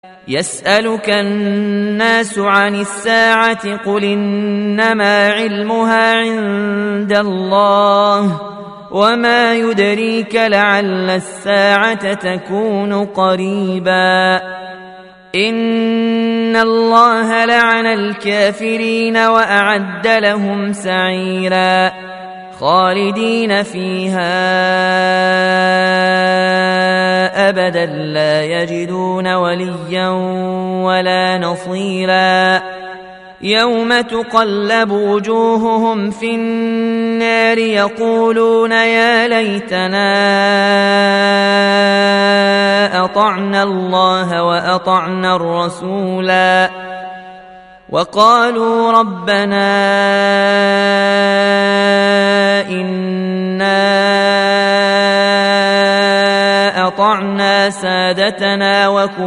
يسألك الناس عن الساعة قل إنما علمها عند الله وما يدريك لعل الساعة تكون قريبا إن الله لعن الكافرين وأعد لهم سعيرا خالدين فيها أبدا لا يجدون وليا ولا نصيرا يوم تقلب وجوههم في النار يقولون يا ليتنا أطعنا الله وأطعنا الرسولا وقالوا ربنا إنا أطعنا سادتنا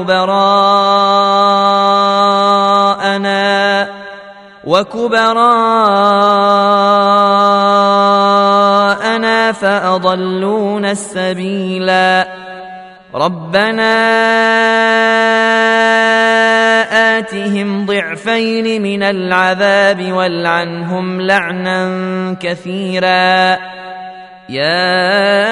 وكبراءنا فأضلونا السبيلا ربنا آتهم ضعفين من العذاب والعنهم لعنا كثيرا يا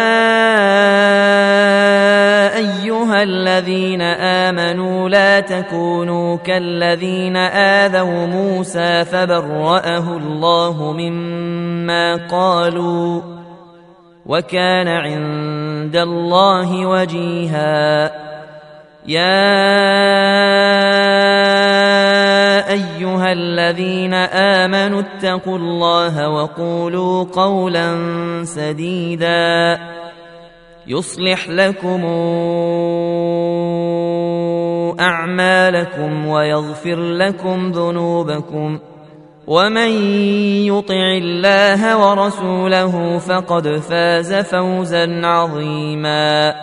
أيها الذين آمنوا لا تكونوا كالذين آذوا موسى فبرأه الله مما قالوا وكان عند الله وجيها يا أيها الذين آمنوا اتقوا الله وقولوا قولا سديدا يصلح لكم أعمالكم ويغفر لكم ذنوبكم ومن يطع الله ورسوله فقد فاز فوزا عظيما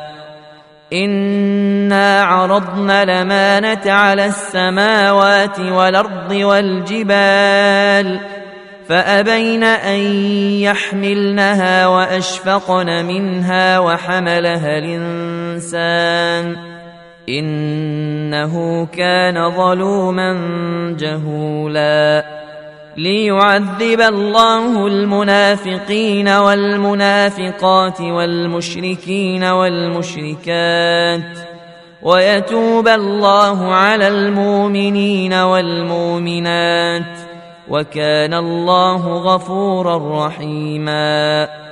إنا عرضنا الأمانة على السماوات والأرض والجبال فأبين أن يحملنها وأشفقن منها وحملها الإنسان إنه كان ظلوما جهولا ليعذب الله المنافقين والمنافقات والمشركين والمشركات ويتوب الله على المؤمنين والمؤمنات وكان الله غفورا رحيما